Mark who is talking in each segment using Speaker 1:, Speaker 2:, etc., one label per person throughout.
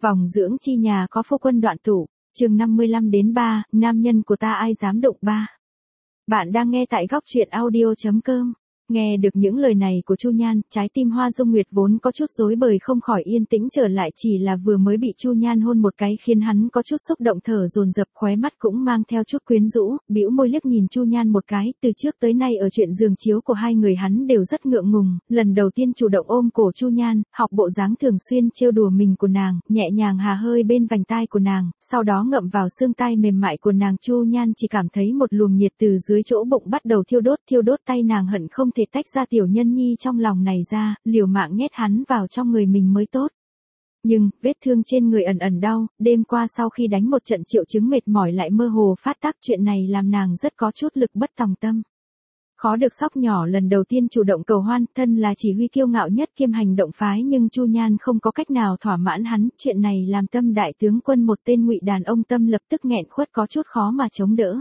Speaker 1: Vòng dưỡng chi nhà có phu quân đoạn tụ, chương 55-3, nam nhân của ta ai dám đụng ba. Bạn đang nghe tại góc truyện audio.com. Nghe được những lời này của Chu Nhan, trái tim Hoa Dung Nguyệt vốn có chút rối bời không khỏi yên tĩnh trở lại, chỉ là vừa mới bị Chu Nhan hôn một cái khiến hắn có chút xúc động, thở dồn dập, khóe mắt cũng mang theo chút quyến rũ, bĩu môi liếc nhìn Chu Nhan một cái. Từ trước tới nay ở chuyện giường chiếu của hai người hắn đều rất ngượng ngùng, lần đầu tiên chủ động ôm cổ Chu Nhan, học bộ dáng thường xuyên trêu đùa mình của nàng, nhẹ nhàng hà hơi bên vành tai của nàng, sau đó ngậm vào xương tai mềm mại của nàng. Chu Nhan chỉ cảm thấy một luồng nhiệt từ dưới chỗ bụng bắt đầu thiêu đốt tay nàng hận không thể tách ra tiểu nhân nhi trong lòng này ra, liều mạng nhét hắn vào trong người mình mới tốt. Nhưng, vết thương trên người ẩn ẩn đau, đêm qua sau khi đánh một trận triệu chứng mệt mỏi lại mơ hồ phát tác, chuyện này làm nàng rất có chút lực bất tòng tâm. Khó được sóc nhỏ lần đầu tiên chủ động cầu hoan, thân là chỉ huy kiêu ngạo nhất kiêm hành động phái, nhưng Chu Nhan không có cách nào thỏa mãn hắn, chuyện này làm tâm đại tướng quân một tên ngụy đàn ông tâm lập tức nghẹn khuất, có chút khó mà chống đỡ.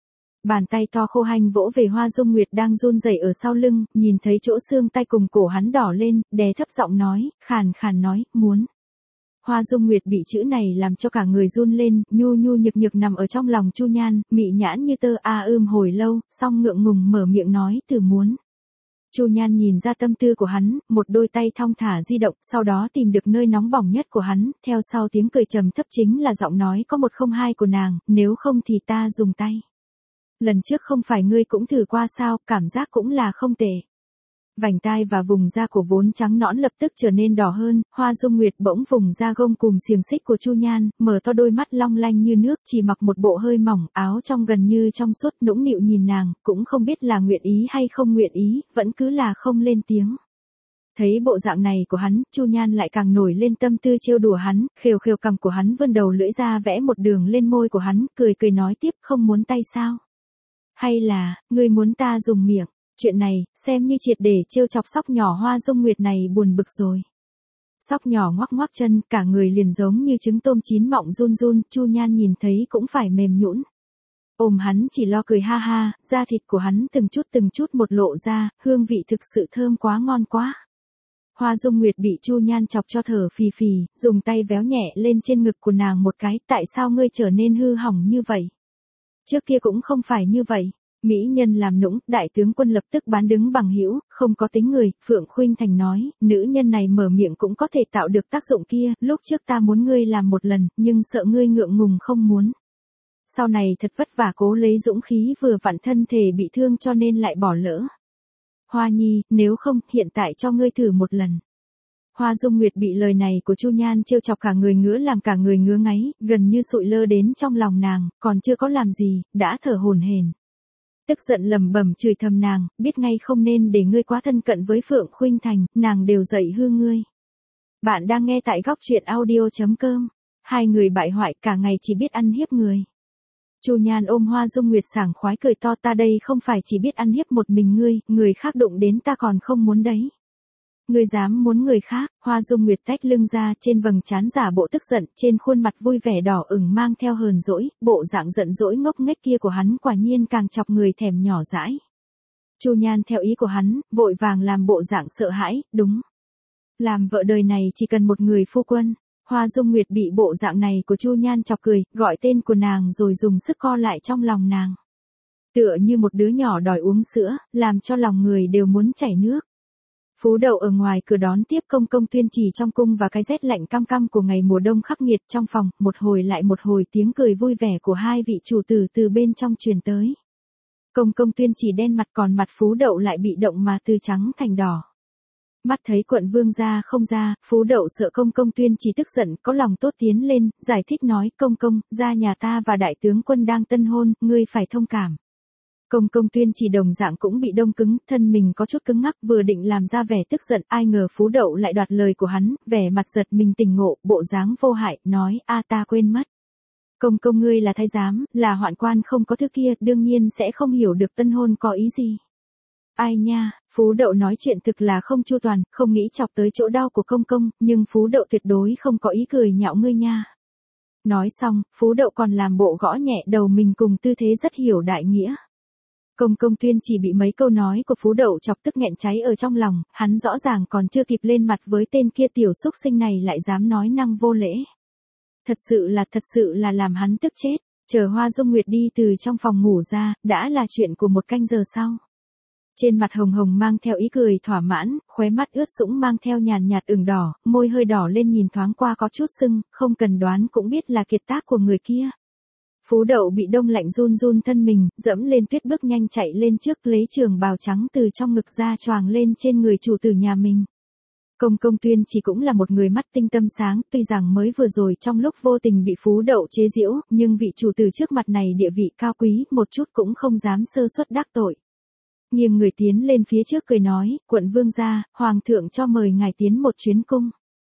Speaker 1: Bàn tay to khô hanh vỗ về Hoa Dung Nguyệt đang run rẩy ở sau lưng, nhìn thấy chỗ xương tay cùng cổ hắn đỏ lên, đè thấp giọng nói, khàn khàn nói, muốn. Hoa Dung Nguyệt bị chữ này làm cho cả người run lên, nhu nhu nhược nhược nằm ở trong lòng Chu Nhan, mị nhãn như tơ hồi lâu, xong ngượng ngùng mở miệng nói từ muốn. Chu Nhan nhìn ra tâm tư của hắn, một đôi tay thong thả di động, sau đó tìm được nơi nóng bỏng nhất của hắn, theo sau tiếng cười trầm thấp chính là giọng nói có 102 của nàng, nếu không thì ta dùng tay. Lần trước không phải ngươi cũng thử qua sao, cảm giác cũng là không tệ. Vành tai và vùng da của vốn trắng nõn lập tức trở nên đỏ hơn, Hoa Dung Nguyệt bỗng vùng da gông cùm xiềng xích của Chu Nhan, mở to đôi mắt long lanh như nước, chỉ mặc một bộ hơi mỏng, áo trong gần như trong suốt, nũng nịu nhìn nàng, cũng không biết là nguyện ý hay không nguyện ý, vẫn cứ là không lên tiếng. Thấy bộ dạng này của hắn, Chu Nhan lại càng nổi lên tâm tư trêu đùa hắn, khều khều cằm của hắn vươn đầu lưỡi ra vẽ một đường lên môi của hắn, cười cười nói tiếp, không muốn tay sao? Hay là, ngươi muốn ta dùng miệng? Chuyện này, xem như triệt để trêu chọc sóc nhỏ Hoa Dung Nguyệt này buồn bực rồi. Sóc nhỏ ngoắc ngoắc chân, cả người liền giống như trứng tôm chín mọng run run, Chu Nhan nhìn thấy cũng phải mềm nhũn. Ôm hắn chỉ lo cười ha ha, da thịt của hắn từng chút một lộ ra, hương vị thực sự thơm quá, ngon quá. Hoa Dung Nguyệt bị Chu Nhan chọc cho thở phì phì, dùng tay véo nhẹ lên trên ngực của nàng một cái, tại sao ngươi trở nên hư hỏng như vậy? Trước kia cũng không phải như vậy. Mỹ nhân làm nũng, đại tướng quân lập tức bán đứng bằng hữu, không có tính người. Phượng Khuynh Thành nói, nữ nhân này mở miệng cũng có thể tạo được tác dụng kia, lúc trước ta muốn ngươi làm một lần, nhưng sợ ngươi ngượng ngùng không muốn. Sau này thật vất vả cố lấy dũng khí, vừa vặn thân thể bị thương cho nên lại bỏ lỡ. Hoa Nhi, nếu không, hiện tại cho ngươi thử một lần. Hoa Dung Nguyệt bị lời này của Chu Nhan trêu chọc cả người ngứa, làm cả người ngứa ngáy, gần như sụi lơ đến trong lòng nàng, còn chưa có làm gì, đã thở hổn hển. Tức giận lẩm bẩm chửi thầm nàng, biết ngay không nên để ngươi quá thân cận với Phượng Khuynh Thành, nàng đều dạy hư ngươi. Bạn đang nghe tại góc truyện audio.com. Hai người bại hoại cả ngày chỉ biết ăn hiếp người. Chu Nhan ôm Hoa Dung Nguyệt sảng khoái cười to, ta đây không phải chỉ biết ăn hiếp một mình ngươi, người khác đụng đến ta còn không muốn đấy. Ngươi dám muốn người khác? Hoa Dung Nguyệt tách lưng ra, trên vầng trán giả bộ tức giận, trên khuôn mặt vui vẻ đỏ ửng mang theo hờn dỗi, bộ dạng giận dỗi ngốc nghếch kia của hắn quả nhiên càng chọc người thèm nhỏ dãi. Chu Nhan theo ý của hắn, vội vàng làm bộ dạng sợ hãi, đúng. Làm vợ đời này chỉ cần một người phu quân. Hoa Dung Nguyệt bị bộ dạng này của Chu Nhan chọc cười, gọi tên của nàng rồi dùng sức co lại trong lòng nàng. Tựa như một đứa nhỏ đòi uống sữa, làm cho lòng người đều muốn chảy nước. Phú Đậu ở ngoài cửa đón tiếp Công Công Tuyên Chỉ trong cung và cái rét lạnh căm căm của ngày mùa đông khắc nghiệt, trong phòng, một hồi lại một hồi tiếng cười vui vẻ của hai vị chủ tử từ bên trong truyền tới. Công Công Tuyên Chỉ đen mặt, còn mặt Phú Đậu lại bị động mà từ trắng thành đỏ. Mắt thấy quận vương ra không ra, Phú Đậu sợ Công Công Tuyên Chỉ tức giận, có lòng tốt tiến lên, giải thích nói, công công, gia nhà ta và đại tướng quân đang tân hôn, ngươi phải thông cảm. Công Công Tuyên Chỉ đồng dạng cũng bị đông cứng, thân mình có chút cứng ngắc, vừa định làm ra vẻ tức giận, ai ngờ Phú Đậu lại đoạt lời của hắn, vẻ mặt giật mình tỉnh ngộ, bộ dáng vô hại, nói, ta quên mất. Công công ngươi là thái giám, là hoạn quan không có thứ kia, đương nhiên sẽ không hiểu được tân hôn có ý gì. Ai nha, Phú Đậu nói chuyện thực là không chu toàn, không nghĩ chọc tới chỗ đau của công công, nhưng Phú Đậu tuyệt đối không có ý cười nhạo ngươi nha. Nói xong, Phú Đậu còn làm bộ gõ nhẹ đầu mình cùng tư thế rất hiểu đại nghĩa. Công Công Tuyên Chỉ bị mấy câu nói của Phú Đậu chọc tức nghẹn cháy ở trong lòng, hắn rõ ràng còn chưa kịp lên mặt với tên kia tiểu xúc sinh này lại dám nói năng vô lễ. Thật sự là làm hắn tức chết. Chờ Hoa Dung Nguyệt đi từ trong phòng ngủ ra, đã là chuyện của một canh giờ sau. Trên mặt hồng hồng mang theo ý cười thỏa mãn, khóe mắt ướt sũng mang theo nhàn nhạt ửng đỏ, môi hơi đỏ lên nhìn thoáng qua có chút sưng, không cần đoán cũng biết là kiệt tác của người kia. Phú Đậu bị đông lạnh run run thân mình, dẫm lên tuyết bước nhanh chạy lên trước lấy trường bào trắng từ trong ngực ra choàng lên trên người chủ tử nhà mình. Công Công Tuyên chỉ cũng là một người mắt tinh tâm sáng, tuy rằng mới vừa rồi trong lúc vô tình bị Phú Đậu chế giễu, nhưng vị chủ tử trước mặt này địa vị cao quý, một chút cũng không dám sơ suất đắc tội. Nghiêng người tiến lên phía trước cười nói, quận vương gia, hoàng thượng cho mời ngài tiến một chuyến cung.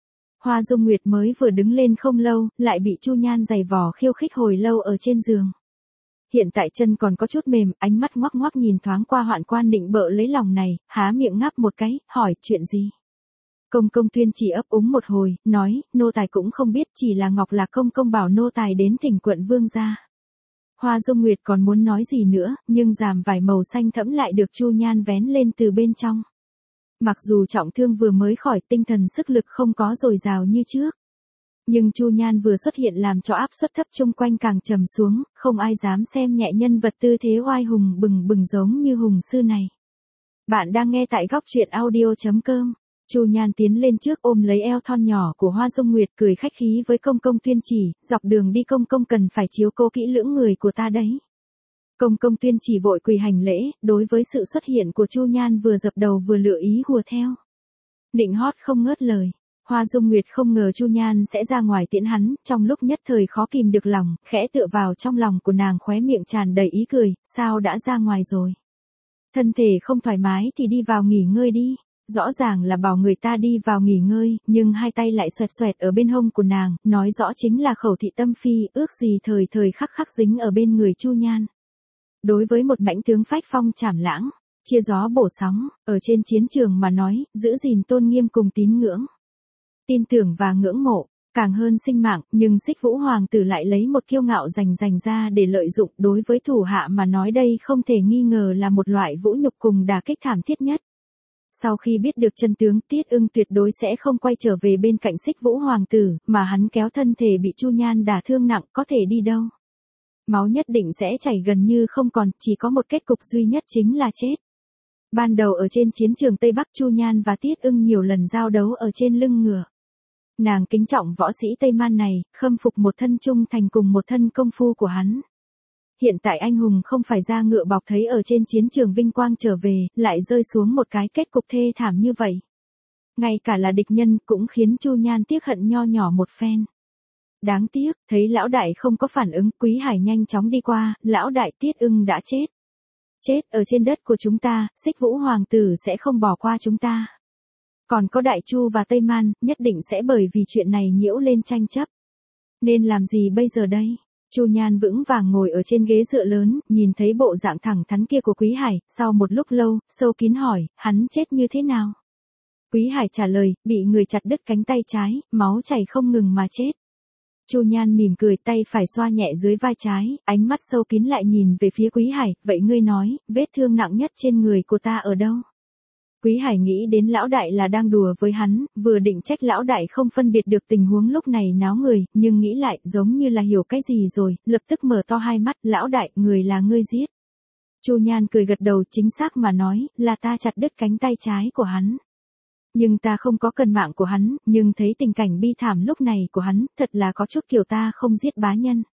Speaker 1: Hoa Dung Nguyệt mới vừa đứng lên không lâu, lại bị Chu Nhan giày vò khiêu khích hồi lâu ở trên giường. Hiện tại chân còn có chút mềm, ánh mắt ngoắc ngoắc nhìn thoáng qua Hoạn Quan định bợ lấy lòng này, há miệng ngáp một cái, hỏi chuyện gì. Công Công Tuyên chỉ ấp úng một hồi, nói, nô tài cũng không biết, chỉ là Ngọc Lạc công công bảo nô tài đến thỉnh quận vương gia. Hoa Dung Nguyệt còn muốn nói gì nữa, nhưng ràm vải màu xanh thẫm lại được Chu Nhan vén lên từ bên trong. Mặc dù trọng thương vừa mới khỏi, tinh thần sức lực không có dồi dào như trước. Nhưng Chu Nhan vừa xuất hiện làm cho áp suất thấp chung quanh càng trầm xuống, không ai dám xem nhẹ nhân vật tư thế oai hùng bừng bừng giống như hùng sư này. Bạn đang nghe tại góc truyện audio.com. Chu Nhan tiến lên trước ôm lấy eo thon nhỏ của Hoa Dung Nguyệt cười khách khí với Công Công Tuyên chỉ, dọc đường đi công công cần phải chiếu cố kỹ lưỡng người của ta đấy. Công Công Tuyên chỉ vội quỳ hành lễ, đối với sự xuất hiện của Chu Nhan vừa dập đầu vừa lựa ý hùa theo. Định hót không ngớt lời. Hoa Dung Nguyệt không ngờ Chu Nhan sẽ ra ngoài tiễn hắn, trong lúc nhất thời khó kìm được lòng, khẽ tựa vào trong lòng của nàng khóe miệng tràn đầy ý cười, sao đã ra ngoài rồi. Thân thể không thoải mái thì đi vào nghỉ ngơi đi. Rõ ràng là bảo người ta đi vào nghỉ ngơi, nhưng hai tay lại xoẹt xoẹt ở bên hông của nàng, nói rõ chính là khẩu thị tâm phi, ước gì thời thời khắc khắc dính ở bên người Chu Nhan. Đối với một mãnh tướng phách phong trảm lãng, chia gió bổ sóng, ở trên chiến trường mà nói, giữ gìn tôn nghiêm cùng tín ngưỡng. Tin tưởng và ngưỡng mộ, càng hơn sinh mạng, nhưng Xích Vũ Hoàng tử lại lấy một kiêu ngạo dành ra để lợi dụng, đối với thủ hạ mà nói đây không thể nghi ngờ là một loại vũ nhục cùng đả kích thảm thiết nhất. Sau khi biết được chân tướng, Tiết Ưng tuyệt đối sẽ không quay trở về bên cạnh Xích Vũ Hoàng tử, mà hắn kéo thân thể bị Chu Nhan đả thương nặng, có thể đi đâu. Máu nhất định sẽ chảy gần như không còn, chỉ có một kết cục duy nhất chính là chết. Ban đầu ở trên chiến trường Tây Bắc, Chu Nhan và Tiết Ưng nhiều lần giao đấu ở trên lưng ngựa. Nàng kính trọng võ sĩ Tây Man này, khâm phục một thân trung thành cùng một thân công phu của hắn. Hiện tại anh hùng không phải ra ngựa bọc thấy ở trên chiến trường vinh quang trở về, lại rơi xuống một cái kết cục thê thảm như vậy. Ngay cả là địch nhân cũng khiến Chu Nhan tiếc hận nho nhỏ một phen. Đáng tiếc, thấy lão đại không có phản ứng, Quý Hải nhanh chóng đi qua, lão đại Tiết Ưng đã chết. Chết ở trên đất của chúng ta, Xích Vũ Hoàng tử sẽ không bỏ qua chúng ta. Còn có Đại Chu và Tây Man, nhất định sẽ bởi vì chuyện này nhiễu lên tranh chấp. Nên làm gì bây giờ đây? Chu Nhan vững vàng ngồi ở trên ghế dựa lớn, nhìn thấy bộ dạng thẳng thắn kia của Quý Hải, sau một lúc lâu, sâu kín hỏi, hắn chết như thế nào? Quý Hải trả lời, bị người chặt đứt cánh tay trái, máu chảy không ngừng mà chết. Chu Nhan mỉm cười, tay phải xoa nhẹ dưới vai trái, ánh mắt sâu kín lại nhìn về phía Quý Hải, vậy ngươi nói, vết thương nặng nhất trên người của ta ở đâu? Quý Hải nghĩ đến lão đại là đang đùa với hắn, vừa định trách lão đại không phân biệt được tình huống lúc này náo người, nhưng nghĩ lại giống như là hiểu cái gì rồi, lập tức mở to hai mắt, lão đại, người là ngươi giết. Chu Nhan cười gật đầu, chính xác mà nói, là ta chặt đứt cánh tay trái của hắn. Nhưng ta không có cần mạng của hắn, nhưng thấy tình cảnh bi thảm lúc này của hắn, thật là có chút kiểu ta không giết bá nhân.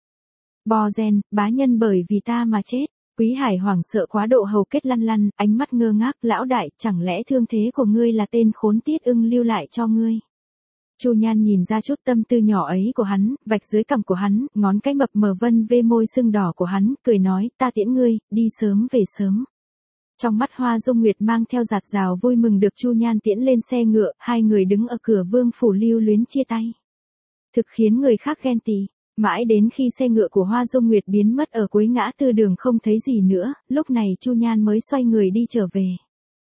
Speaker 1: Bò gen, bá nhân bởi vì ta mà chết. Quý Hải hoảng sợ quá độ hầu kết lăn lăn, ánh mắt ngơ ngác, lão đại, chẳng lẽ thương thế của ngươi là tên khốn Tiết Ưng lưu lại cho ngươi? Chu Nhan nhìn ra chút tâm tư nhỏ ấy của hắn, vạch dưới cằm của hắn, ngón cái mập mờ vân về môi sưng đỏ của hắn, cười nói, ta tiễn ngươi, đi sớm về sớm. Trong mắt Hoa Dung Nguyệt mang theo dạt dào vui mừng được Chu Nhan tiễn lên xe ngựa, hai người đứng ở cửa vương phủ lưu luyến chia tay. Thực khiến người khác ghen tị. Mãi đến khi xe ngựa của Hoa Dung Nguyệt biến mất ở cuối ngã tư đường không thấy gì nữa, lúc này Chu Nhan mới xoay người đi trở về.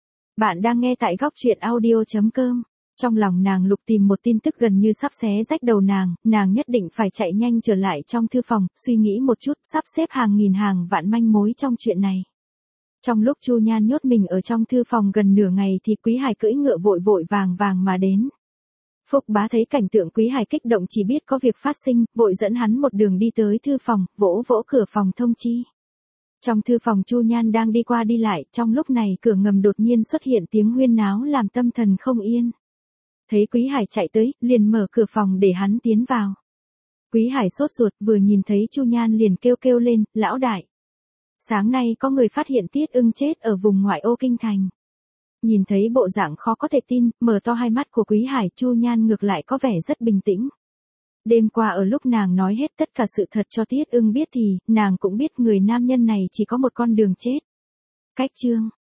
Speaker 1: Bạn đang nghe tại góc truyện audio.com. Trong lòng nàng lục tìm một tin tức gần như sắp xé rách đầu nàng nhất định phải chạy nhanh trở lại trong thư phòng, suy nghĩ một chút, sắp xếp hàng nghìn hàng vạn manh mối trong chuyện này. Trong lúc Chu Nhan nhốt mình ở trong thư phòng gần nửa ngày thì Quý Hải cưỡi ngựa vội vàng mà đến. Phúc Bá thấy cảnh tượng Quý Hải kích động chỉ biết có việc phát sinh, vội dẫn hắn một đường đi tới thư phòng, vỗ vỗ cửa phòng thông chi. Trong thư phòng Chu Nhan đang đi qua đi lại, trong lúc này cửa ngầm đột nhiên xuất hiện tiếng huyên náo làm tâm thần không yên. Thấy Quý Hải chạy tới, liền mở cửa phòng để hắn tiến vào. Quý Hải sốt ruột, vừa nhìn thấy Chu Nhan liền kêu kêu lên, lão đại. Sáng nay có người phát hiện Tiết Ưng chết ở vùng ngoại ô kinh thành. Nhìn thấy bộ dạng khó có thể tin, mở to hai mắt của Quý Hải, Chu Nhan ngược lại có vẻ rất bình tĩnh. Đêm qua ở lúc nàng nói hết tất cả sự thật cho Tiết Ưng biết thì, nàng cũng biết người nam nhân này chỉ có một con đường chết. Cách chương